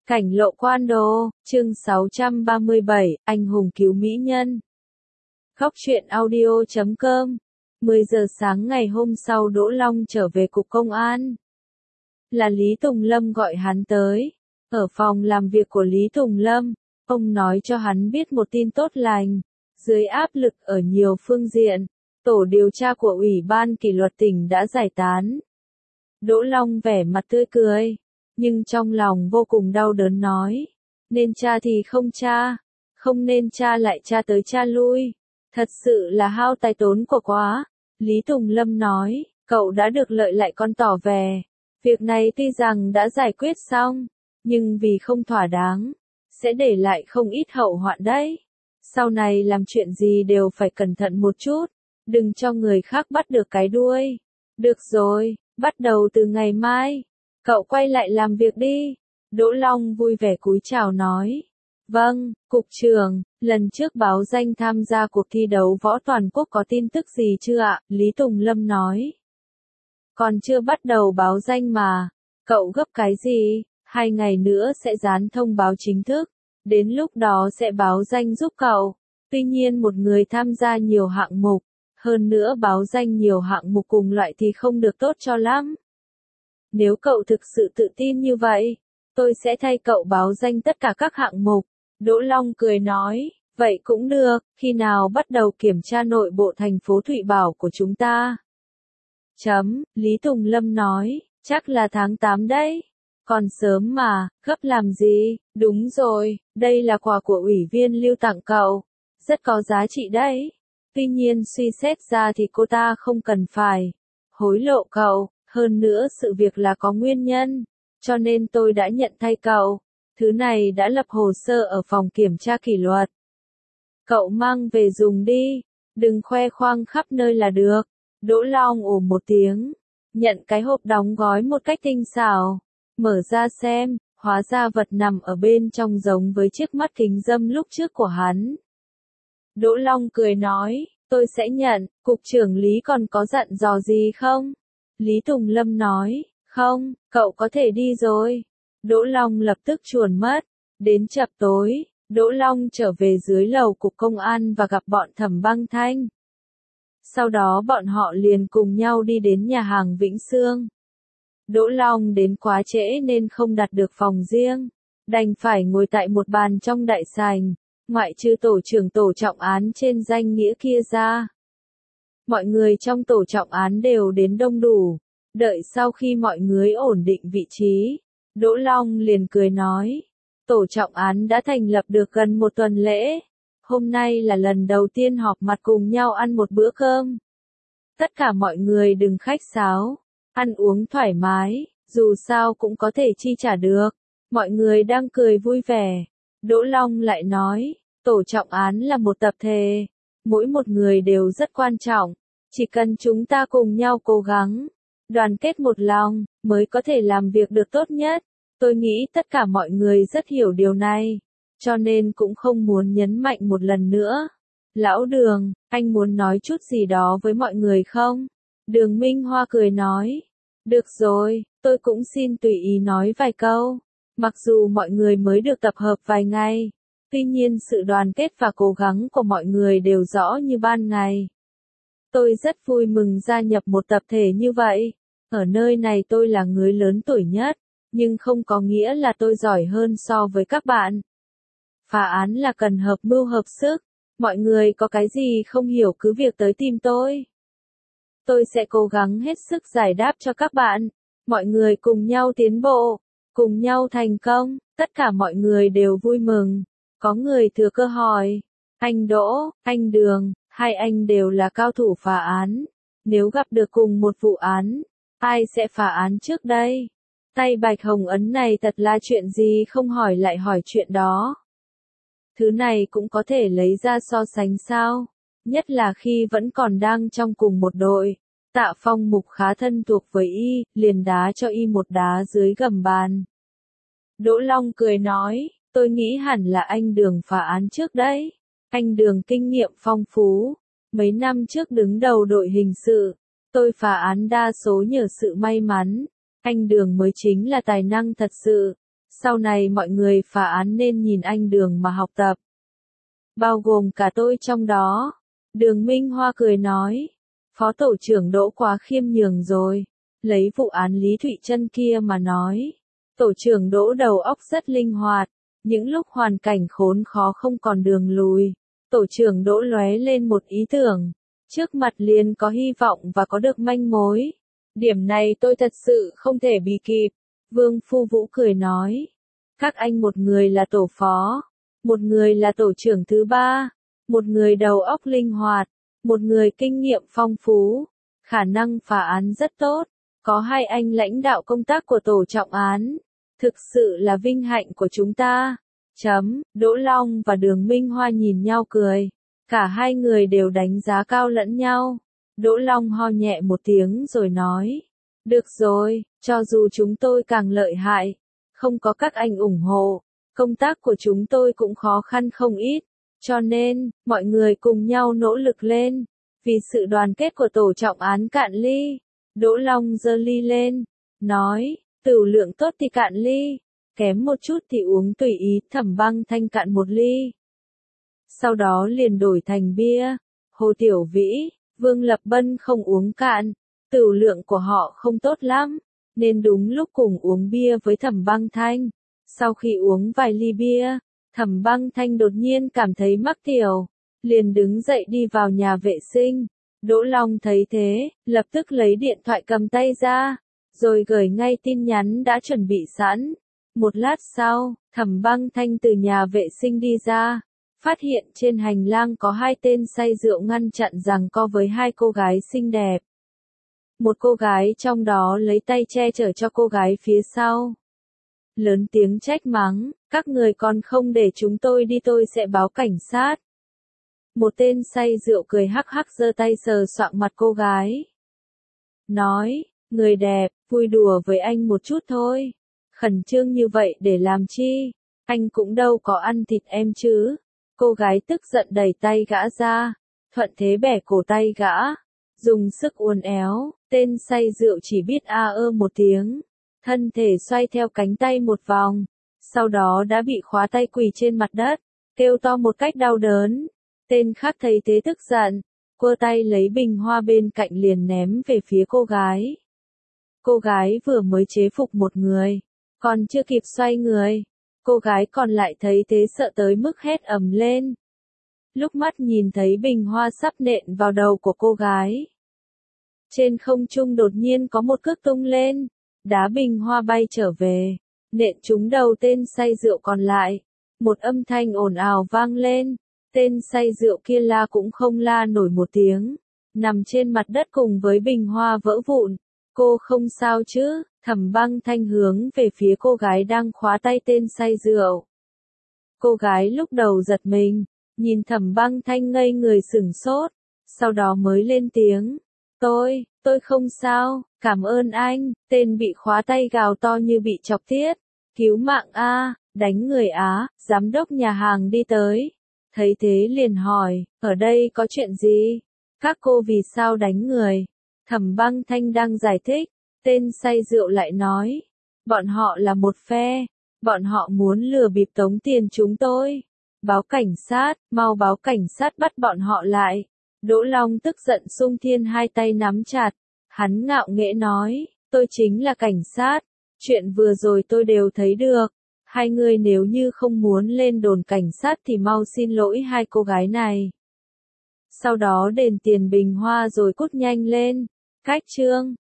Cảnh lộ quan đô, chương 637, anh hùng cứu mỹ nhân. Khóc chuyện audio.com 10 giờ sáng ngày hôm sau Đỗ Long trở về cục công an. Là Lý Tùng Lâm gọi hắn tới. Ở phòng làm việc của Lý Tùng Lâm, ông nói cho hắn biết một tin tốt lành. Dưới áp lực ở nhiều phương diện, tổ điều tra của Ủy ban kỷ luật tỉnh đã giải tán. Đỗ Long vẻ mặt tươi cười, nhưng trong lòng vô cùng đau đớn nói. Nên tra thì không tra, không nên tra lại tra tới tra lui. Thật sự là hao tài tốn của quá. Lý Tùng Lâm nói, cậu đã được lợi lại còn tỏ vẻ. Việc này tuy rằng đã giải quyết xong, nhưng vì không thỏa đáng, sẽ để lại không ít hậu hoạn đấy. Sau này làm chuyện gì đều phải cẩn thận một chút, đừng cho người khác bắt được cái đuôi. Được rồi, bắt đầu từ ngày mai, cậu quay lại làm việc đi. Đỗ Long vui vẻ cúi chào nói. Vâng, cục trưởng, lần trước báo danh tham gia cuộc thi đấu võ toàn quốc có tin tức gì chưa ạ? Lý Tùng Lâm nói. Còn chưa bắt đầu báo danh mà, cậu gấp cái gì? 2 ngày nữa sẽ dán thông báo chính thức, đến lúc đó sẽ báo danh giúp cậu. Tuy nhiên một người tham gia nhiều hạng mục, hơn nữa báo danh nhiều hạng mục cùng loại thì không được tốt cho lắm. Nếu cậu thực sự tự tin như vậy, tôi sẽ thay cậu báo danh tất cả các hạng mục. Đỗ Long cười nói, vậy cũng được, khi nào bắt đầu kiểm tra nội bộ thành phố Thụy Bảo của chúng ta? Lý Tùng Lâm nói, chắc là tháng 8 đấy. Còn sớm mà, gấp làm gì? Đúng rồi, đây là quà của ủy viên Lưu tặng cậu. Rất có giá trị đấy. Tuy nhiên suy xét ra thì cô ta không cần phải hối lộ cậu. Hơn nữa sự việc là có nguyên nhân, cho nên tôi đã nhận thay cậu. Thứ này đã lập hồ sơ ở phòng kiểm tra kỷ luật. Cậu mang về dùng đi, đừng khoe khoang khắp nơi là được. Đỗ Long ồ một tiếng, nhận cái hộp đóng gói một cách tinh xảo, mở ra xem, hóa ra vật nằm ở bên trong giống với chiếc mắt kính râm lúc trước của hắn. Đỗ Long cười nói, tôi sẽ nhận, cục trưởng Lý còn có dặn dò gì không? Lý Tùng Lâm nói, không, cậu có thể đi rồi. Đỗ Long lập tức chuồn mất. Đến chập tối, Đỗ Long trở về dưới lầu cục công an và gặp bọn Thẩm Băng Thanh. Sau đó bọn họ liền cùng nhau đi đến nhà hàng Vĩnh Sương. Đỗ Long đến quá trễ nên không đặt được phòng riêng, đành phải ngồi tại một bàn trong đại sảnh, ngoại trừ tổ trưởng tổ trọng án trên danh nghĩa kia ra. Mọi người trong tổ trọng án đều đến đông đủ. Đợi sau khi mọi người ổn định vị trí, Đỗ Long liền cười nói, tổ trọng án đã thành lập được gần 1 tuần lễ. Hôm nay là lần đầu tiên họp mặt cùng nhau ăn một bữa cơm. Tất cả mọi người đừng khách sáo, ăn uống thoải mái, dù sao cũng có thể chi trả được. Mọi người đang cười vui vẻ. Đỗ Long lại nói, tổ trọng án là một tập thể, mỗi một người đều rất quan trọng. Chỉ cần chúng ta cùng nhau cố gắng, đoàn kết một lòng, mới có thể làm việc được tốt nhất. Tôi nghĩ tất cả mọi người rất hiểu điều này, cho nên cũng không muốn nhấn mạnh một lần nữa. Lão Đường, anh muốn nói chút gì đó với mọi người không? Đường Minh Hoa cười nói. Được rồi, tôi cũng xin tùy ý nói vài câu. Mặc dù mọi người mới được tập hợp vài ngày, tuy nhiên sự đoàn kết và cố gắng của mọi người đều rõ như ban ngày. Tôi rất vui mừng gia nhập một tập thể như vậy. Ở nơi này tôi là người lớn tuổi nhất, nhưng không có nghĩa là tôi giỏi hơn so với các bạn. Phá án là cần hợp mưu hợp sức. Mọi người có cái gì không hiểu cứ việc tới tìm tôi. Tôi sẽ cố gắng hết sức giải đáp cho các bạn. Mọi người cùng nhau tiến bộ, cùng nhau thành công. Tất cả mọi người đều vui mừng. Có người thừa cơ hỏi, anh Đỗ, anh Đường, hai anh đều là cao thủ phá án. Nếu gặp được cùng một vụ án, ai sẽ phá án trước đây? Tay bạch hồng ấn này thật là chuyện gì không hỏi lại hỏi chuyện đó. Thứ này cũng có thể lấy ra so sánh sao? Nhất là khi vẫn còn đang trong cùng một đội. Tạ Phong Mục khá thân thuộc với y, liền đá cho y một đá dưới gầm bàn. Đỗ Long cười nói, tôi nghĩ hẳn là anh Đường phá án trước đấy. Anh Đường kinh nghiệm phong phú. Mấy năm trước đứng đầu đội hình sự, tôi phá án đa số nhờ sự may mắn. Anh Đường mới chính là tài năng thật sự. Sau này mọi người phá án nên nhìn anh Đường mà học tập. Bao gồm cả tôi trong đó. Đường Minh Hoa cười nói. Phó tổ trưởng Đỗ quá khiêm nhường rồi. Lấy vụ án Lý Thụy Trân kia mà nói. Tổ trưởng Đỗ đầu óc rất linh hoạt. Những lúc hoàn cảnh khốn khó không còn đường lùi. Tổ trưởng Đỗ lóe lên một ý tưởng. Trước mặt liền có hy vọng và có được manh mối. Điểm này tôi thật sự không thể bì kịp. Vương Phu Vũ cười nói. Các anh một người là tổ phó. Một người là tổ trưởng thứ ba. Một người đầu óc linh hoạt. Một người kinh nghiệm phong phú. Khả năng phá án rất tốt. Có hai anh lãnh đạo công tác của tổ trọng án. Thực sự là vinh hạnh của chúng ta. Đỗ Long và Đường Minh Hoa nhìn nhau cười. Cả hai người đều đánh giá cao lẫn nhau. Đỗ Long ho nhẹ một tiếng rồi nói. Được rồi, cho dù chúng tôi càng lợi hại, không có các anh ủng hộ, công tác của chúng tôi cũng khó khăn không ít. Cho nên, mọi người cùng nhau nỗ lực lên. Vì sự đoàn kết của tổ trọng án cạn ly. Đỗ Long giơ ly lên. Nói, tửu lượng tốt thì cạn ly. Kém một chút thì uống tùy ý. Thẩm Băng Thanh cạn một ly. Sau đó liền đổi thành bia. Hồ Tiểu Vĩ, Vương Lập Bân không uống cạn. Tửu lượng của họ không tốt lắm. Nên đúng lúc cùng uống bia với Thẩm Băng Thanh. Sau khi uống vài ly bia, Thẩm Băng Thanh đột nhiên cảm thấy mắc tiểu. Liền đứng dậy đi vào nhà vệ sinh. Đỗ Long thấy thế, lập tức lấy điện thoại cầm tay ra. Rồi gửi ngay tin nhắn đã chuẩn bị sẵn. Một lát sau, Thẩm Băng Thanh từ nhà vệ sinh đi ra. Phát hiện trên hành lang có hai tên say rượu ngăn chặn giằng co với hai cô gái xinh đẹp. Một cô gái trong đó lấy tay che chở cho cô gái phía sau. Lớn tiếng trách mắng, các người còn không để chúng tôi đi tôi sẽ báo cảnh sát. Một tên say rượu cười hắc hắc giơ tay sờ soạng mặt cô gái. Nói, người đẹp, vui đùa với anh một chút thôi. Khẩn trương như vậy để làm chi? Anh cũng đâu có ăn thịt em chứ. Cô gái tức giận đẩy tay gã ra. Thuận thế bẻ cổ tay gã. Dùng sức uốn éo, tên say rượu chỉ biết a ơ một tiếng. Thân thể xoay theo cánh tay một vòng. Sau đó đã bị khóa tay quỳ trên mặt đất. Kêu to một cách đau đớn. Tên khác thấy thế tức giận. Quơ tay lấy bình hoa bên cạnh liền ném về phía cô gái. Cô gái vừa mới chế phục một người. Còn chưa kịp xoay người. Cô gái còn lại thấy thế sợ tới mức hét ầm lên. Lúc mắt nhìn thấy bình hoa sắp nện vào đầu của cô gái. Trên không trung đột nhiên có một cước tung lên. Đá bình hoa bay trở về. Nện trúng đầu tên say rượu còn lại. Một âm thanh ồn ào vang lên. Tên say rượu kia la cũng không la nổi một tiếng. Nằm trên mặt đất cùng với bình hoa vỡ vụn. Cô không sao chứ? Thẩm Băng Thanh hướng về phía cô gái đang khóa tay tên say rượu. Cô gái lúc đầu giật mình. Nhìn Thẩm Băng Thanh ngây người sửng sốt. Sau đó mới lên tiếng. Tôi không sao, cảm ơn anh. Tên bị khóa tay gào to như bị chọc tiết. Cứu mạng a, đánh người á. Giám đốc nhà hàng đi tới. Thấy thế liền hỏi, ở đây có chuyện gì? Các cô vì sao đánh người? Thẩm Băng Thanh đang giải thích. Tên say rượu lại nói. Bọn họ là một phe. Bọn họ muốn lừa bịp tống tiền chúng tôi. Báo cảnh sát, mau báo cảnh sát bắt bọn họ lại. Đỗ Long tức giận xung thiên hai tay nắm chặt. Hắn ngạo nghễ nói, tôi chính là cảnh sát. Chuyện vừa rồi tôi đều thấy được. Hai người nếu như không muốn lên đồn cảnh sát thì mau xin lỗi hai cô gái này. Sau đó đền tiền bình hoa rồi cút nhanh lên. Cách chương